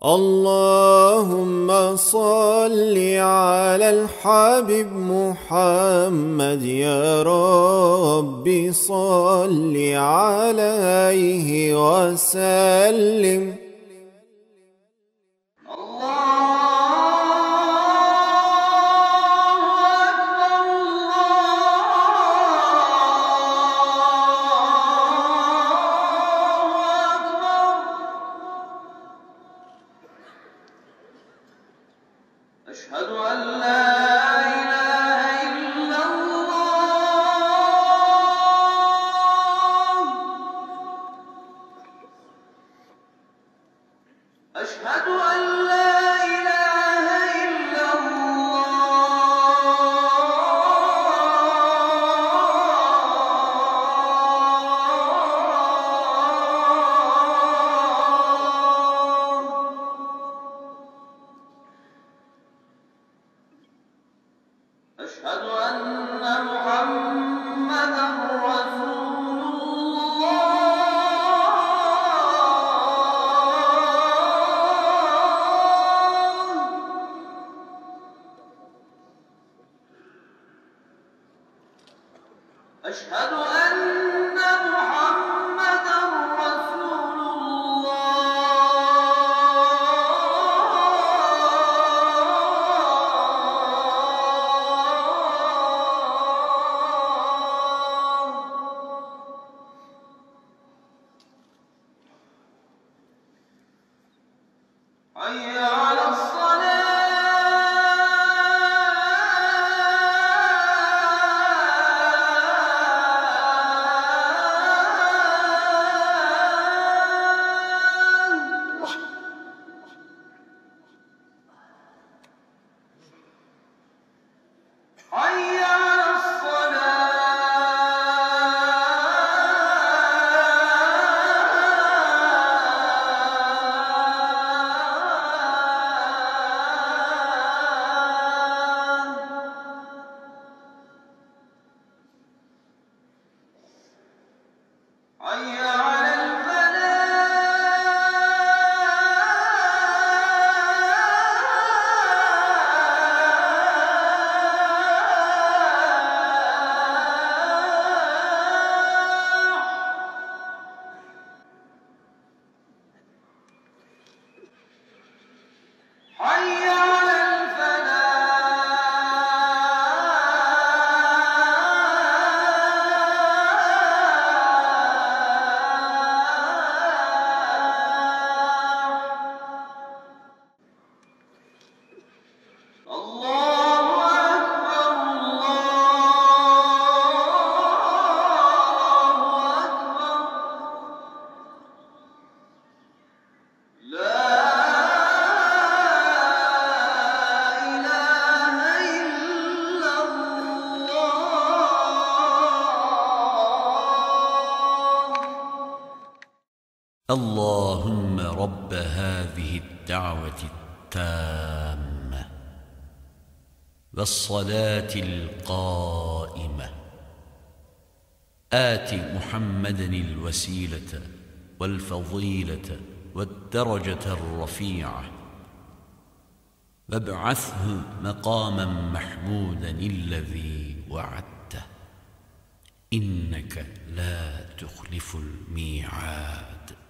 اللهم صل على الحبيب محمد يا رب صل عليه وسلم. أشهد أن لا إله إلا الله. أشهد أن لا إله إلا أشهد أن محمدًا رسول الله. أشهد أن محمدًا رسول حي على حي على حي على حي على الله أكبر الله أكبر لا إله إلا الله. اللهم رب هذه الدعوة التامة والصلاة القائمة آت محمدا الوسيلة والفضيلة والدرجة الرفيعة وابعثه مقاما محمودا الذي وعدته إنك لا تخلف الميعاد.